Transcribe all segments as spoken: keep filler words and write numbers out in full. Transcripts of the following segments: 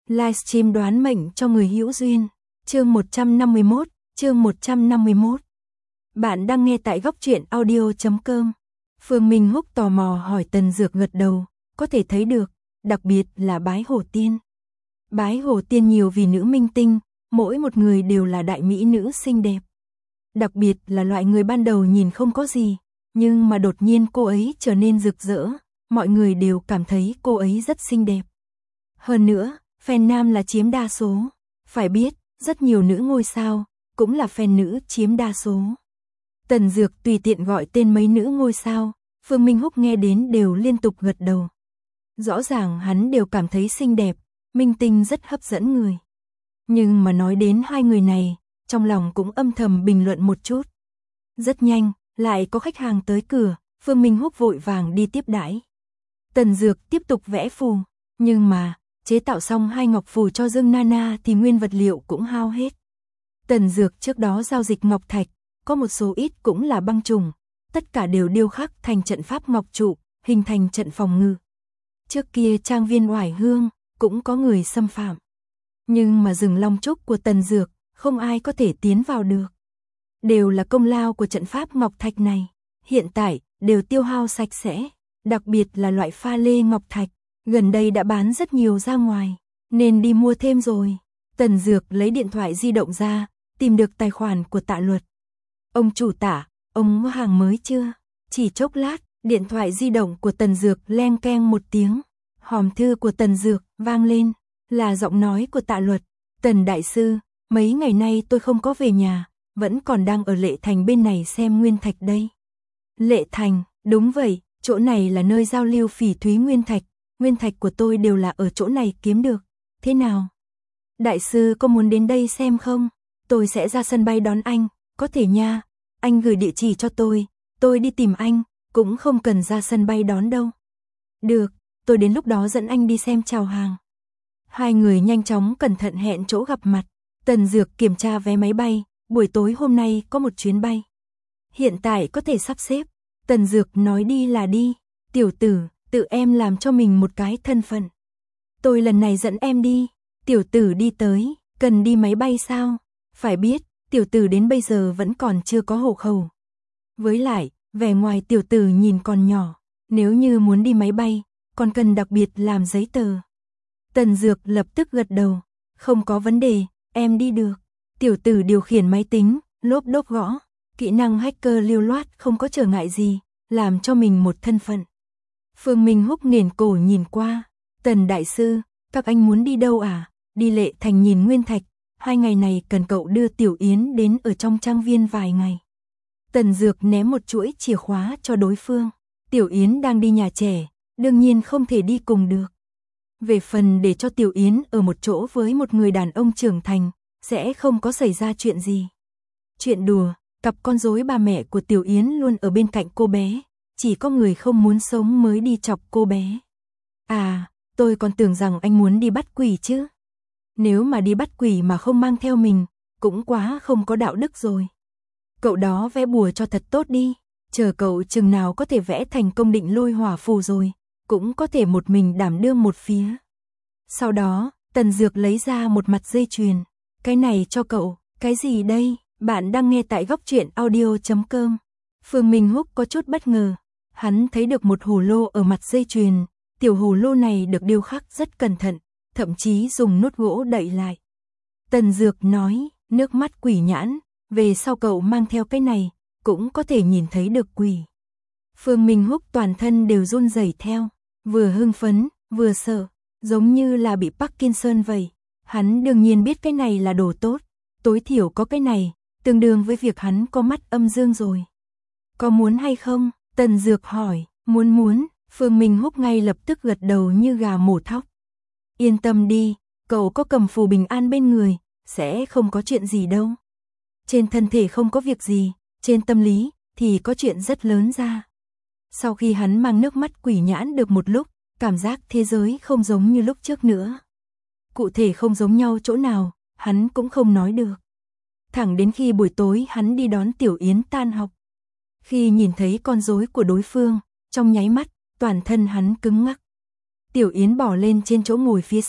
Livestream đoán mệnh cho người hữu duyên. Chương một trăm năm mươi mốt, chương một trăm năm mươi mốt. Bạn đang nghe tại góc truyện audio chấm com. Phương Minh Húc tò mò hỏi Tần Dược gật đầu, có thể thấy được, đặc biệt là bái hổ tiên. Bái hổ tiên nhiều vì nữ minh tinh, mỗi một người đều là đại mỹ nữ xinh đẹp. Đặc biệt là loại người ban đầu nhìn không có gì, nhưng mà đột nhiên cô ấy trở nên rực rỡ, mọi người đều cảm thấy cô ấy rất xinh đẹp. Hơn nữa, fan nam là chiếm đa số, phải biết, rất nhiều nữ ngôi sao, cũng là fan nữ chiếm đa số. Tần Dược tùy tiện gọi tên mấy nữ ngôi sao, Phương Minh Húc nghe đến đều liên tục gật đầu. Rõ ràng hắn đều cảm thấy xinh đẹp, minh tinh rất hấp dẫn người. Nhưng mà nói đến hai người này, trong lòng cũng âm thầm bình luận một chút. Rất nhanh, lại có khách hàng tới cửa, Phương Minh Húc vội vàng đi tiếp đãi. Tần Dược tiếp tục vẽ phù, nhưng mà, chế tạo xong hai ngọc phù cho Dương Nana thì nguyên vật liệu cũng hao hết. Tần Dược trước đó giao dịch ngọc thạch, có một số ít cũng là băng trùng, tất cả đều điêu khắc thành trận pháp ngọc trụ, hình thành trận phòng ngự. Trước kia trang viên Oải Hương, cũng có người xâm phạm. Nhưng mà rừng long trúc của Tần Dược, không ai có thể tiến vào được. Đều là công lao của trận pháp ngọc thạch này, hiện tại đều tiêu hao sạch sẽ, đặc biệt là loại pha lê ngọc thạch, gần đây đã bán rất nhiều ra ngoài, nên đi mua thêm rồi. Tần Dược lấy điện thoại di động ra, tìm được tài khoản của Tạ Luật. Ông chủ Tạ, ông mua hàng mới chưa? Chỉ chốc lát, điện thoại di động của Tần Dược leng keng một tiếng, hòm thư của Tần Dược vang lên, là giọng nói của Tạ Luật. Tần đại sư, mấy ngày nay tôi không có về nhà, vẫn còn đang ở Lệ Thành bên này xem nguyên thạch đây. Lệ Thành, đúng vậy, chỗ này là nơi giao lưu phỉ thúy nguyên thạch, nguyên thạch của tôi đều là ở chỗ này kiếm được. Thế nào? Đại sư có muốn đến đây xem không? Tôi sẽ ra sân bay đón anh, có thể nha, anh gửi địa chỉ cho tôi, tôi đi tìm anh, cũng không cần ra sân bay đón đâu. Được, tôi đến lúc đó dẫn anh đi xem chào hàng. Hai người nhanh chóng cẩn thận hẹn chỗ gặp mặt. Tần Dược kiểm tra vé máy bay, buổi tối hôm nay có một chuyến bay. Hiện tại có thể sắp xếp. Tần Dược nói đi là đi. Tiểu tử, tự em làm cho mình một cái thân phận. Tôi lần này dẫn em đi. Tiểu tử đi tới, cần đi máy bay sao? Phải biết, tiểu tử đến bây giờ vẫn còn chưa có hộ khẩu. Với lại, vẻ ngoài tiểu tử nhìn còn nhỏ, nếu như muốn đi máy bay, còn cần đặc biệt làm giấy tờ. Tần Dược lập tức gật đầu, không có vấn đề, em đi được. Tiểu tử điều khiển máy tính, lốp đốp gõ, kỹ năng hacker lưu loát không có trở ngại gì, làm cho mình một thân phận. Phương Minh Húc nghển cổ nhìn qua, Tần đại sư, các anh muốn đi đâu à? Đi Lệ Thành nhìn nguyên thạch, hai ngày này cần cậu đưa Tiểu Yến đến ở trong trang viên vài ngày. Tần Dược ném một chuỗi chìa khóa cho đối phương, Tiểu Yến đang đi nhà trẻ, đương nhiên không thể đi cùng được. Về phần để cho Tiểu Yến ở một chỗ với một người đàn ông trưởng thành, sẽ không có xảy ra chuyện gì. Chuyện đùa, cặp con rối bà mẹ của Tiểu Yến luôn ở bên cạnh cô bé, chỉ có người không muốn sống mới đi chọc cô bé. À, tôi còn tưởng rằng anh muốn đi bắt quỷ chứ. Nếu mà đi bắt quỷ mà không mang theo mình, cũng quá không có đạo đức rồi. Cậu đó vẽ bùa cho thật tốt đi, chờ cậu chừng nào có thể vẽ thành công định lôi hỏa phù rồi, cũng có thể một mình đảm đương một phía. Sau đó, Tần Dược lấy ra một mặt dây chuyền. Cái này cho cậu, cái gì đây? Bạn đang nghe tại góc truyện audio chấm com. Phương Minh Húc có chút bất ngờ. Hắn thấy được một hồ lô ở mặt dây chuyền. Tiểu hồ lô này được điêu khắc rất cẩn thận, thậm chí dùng nút gỗ đậy lại. Tần Dược nói, nước mắt quỷ nhãn, về sau cậu mang theo cái này, cũng có thể nhìn thấy được quỷ. Phương Minh Húc toàn thân đều run rẩy theo, vừa hưng phấn, vừa sợ, giống như là bị Parkinson vậy. Hắn đương nhiên biết cái này là đồ tốt, tối thiểu có cái này, tương đương với việc hắn có mắt âm dương rồi. Có muốn hay không? Tần Dược hỏi, muốn muốn, Phương Minh Húc ngay lập tức gật đầu như gà mổ thóc. Yên tâm đi, cậu có cầm phù bình an bên người, sẽ không có chuyện gì đâu. Trên thân thể không có việc gì, trên tâm lý thì có chuyện rất lớn ra. Sau khi hắn mang nước mắt quỷ nhãn được một lúc, cảm giác thế giới không giống như lúc trước nữa. Cụ thể không giống nhau chỗ nào, hắn cũng không nói được. Thẳng đến khi buổi tối hắn đi đón Tiểu Yến tan học. Khi nhìn thấy con rối của đối phương, trong nháy mắt, toàn thân hắn cứng ngắc. Tiểu Yến bỏ lên trên chỗ ngồi phía sau,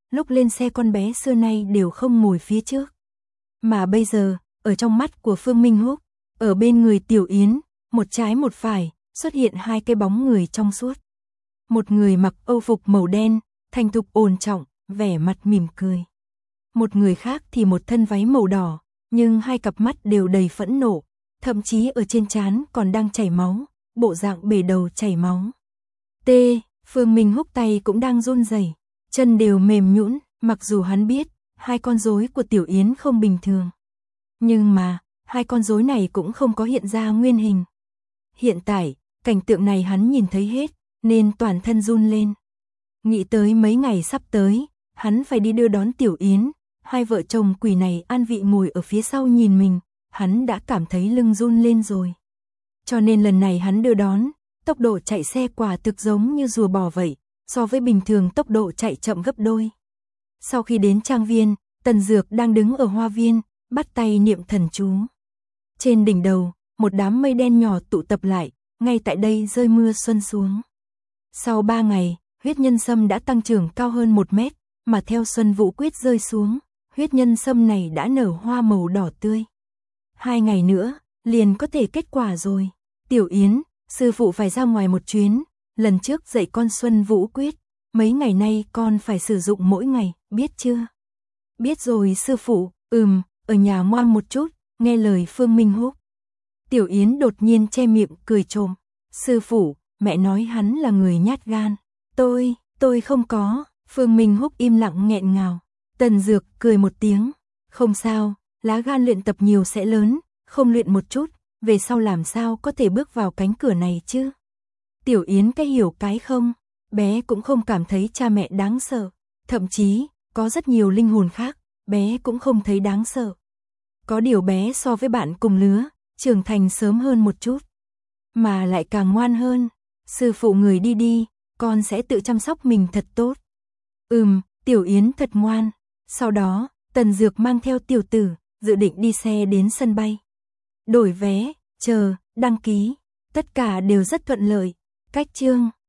lúc lên xe con bé xưa nay đều không ngồi phía trước. Mà bây giờ, ở trong mắt của Phương Minh Húc, ở bên người Tiểu Yến, một trái một phải, xuất hiện hai cái bóng người trong suốt. Một người mặc âu phục màu đen, thành thục ổn trọng, vẻ mặt mỉm cười. Một người khác thì một thân váy màu đỏ, nhưng hai cặp mắt đều đầy phẫn nộ, thậm chí ở trên trán còn đang chảy máu, bộ dạng bể đầu chảy máu. T, Phương Minh Húc tay cũng đang run rẩy, chân đều mềm nhũn, mặc dù hắn biết, hai con rối của Tiểu Yến không bình thường. Nhưng mà, hai con rối này cũng không có hiện ra nguyên hình. Hiện tại, cảnh tượng này hắn nhìn thấy hết, nên toàn thân run lên. Nghĩ tới mấy ngày sắp tới, hắn phải đi đưa đón Tiểu Yến, hai vợ chồng quỷ này an vị ngồi ở phía sau nhìn mình, hắn đã cảm thấy lưng run lên rồi. Cho nên lần này hắn đưa đón, tốc độ chạy xe quả thực giống như rùa bò vậy, so với bình thường tốc độ chạy chậm gấp đôi. Sau khi đến trang viên, Tần Dược đang đứng ở hoa viên, bắt tay niệm thần chú. Trên đỉnh đầu, một đám mây đen nhỏ tụ tập lại, ngay tại đây rơi mưa xuân xuống. Sau ba ngày, huyết nhân sâm đã tăng trưởng cao hơn một mét, mà theo xuân vũ quyết rơi xuống, huyết nhân sâm này đã nở hoa màu đỏ tươi. Hai ngày nữa, liền có thể kết quả rồi. Tiểu Yến, sư phụ phải ra ngoài một chuyến, lần trước dạy con xuân vũ quyết, mấy ngày nay con phải sử dụng mỗi ngày, biết chưa? Biết rồi sư phụ, ừm, ở nhà ngoan một chút, nghe lời Phương Minh Húc. Tiểu Yến đột nhiên che miệng cười trộm, sư phụ, mẹ nói hắn là người nhát gan. Tôi, tôi không có, Phương Minh Húc im lặng nghẹn ngào. Tần Dược cười một tiếng, không sao, lá gan luyện tập nhiều sẽ lớn, không luyện một chút, về sau làm sao có thể bước vào cánh cửa này chứ? Tiểu Yến cái hiểu cái không, bé cũng không cảm thấy cha mẹ đáng sợ, thậm chí, có rất nhiều linh hồn khác, bé cũng không thấy đáng sợ. Có điều bé so với bạn cùng lứa, trưởng thành sớm hơn một chút, mà lại càng ngoan hơn. Sư phụ người đi đi, con sẽ tự chăm sóc mình thật tốt. Ừm, Tiểu Yến thật ngoan. Sau đó, Tần Dược mang theo tiểu tử, dự định đi xe đến sân bay. Đổi vé, chờ, đăng ký, tất cả đều rất thuận lợi. Cách chương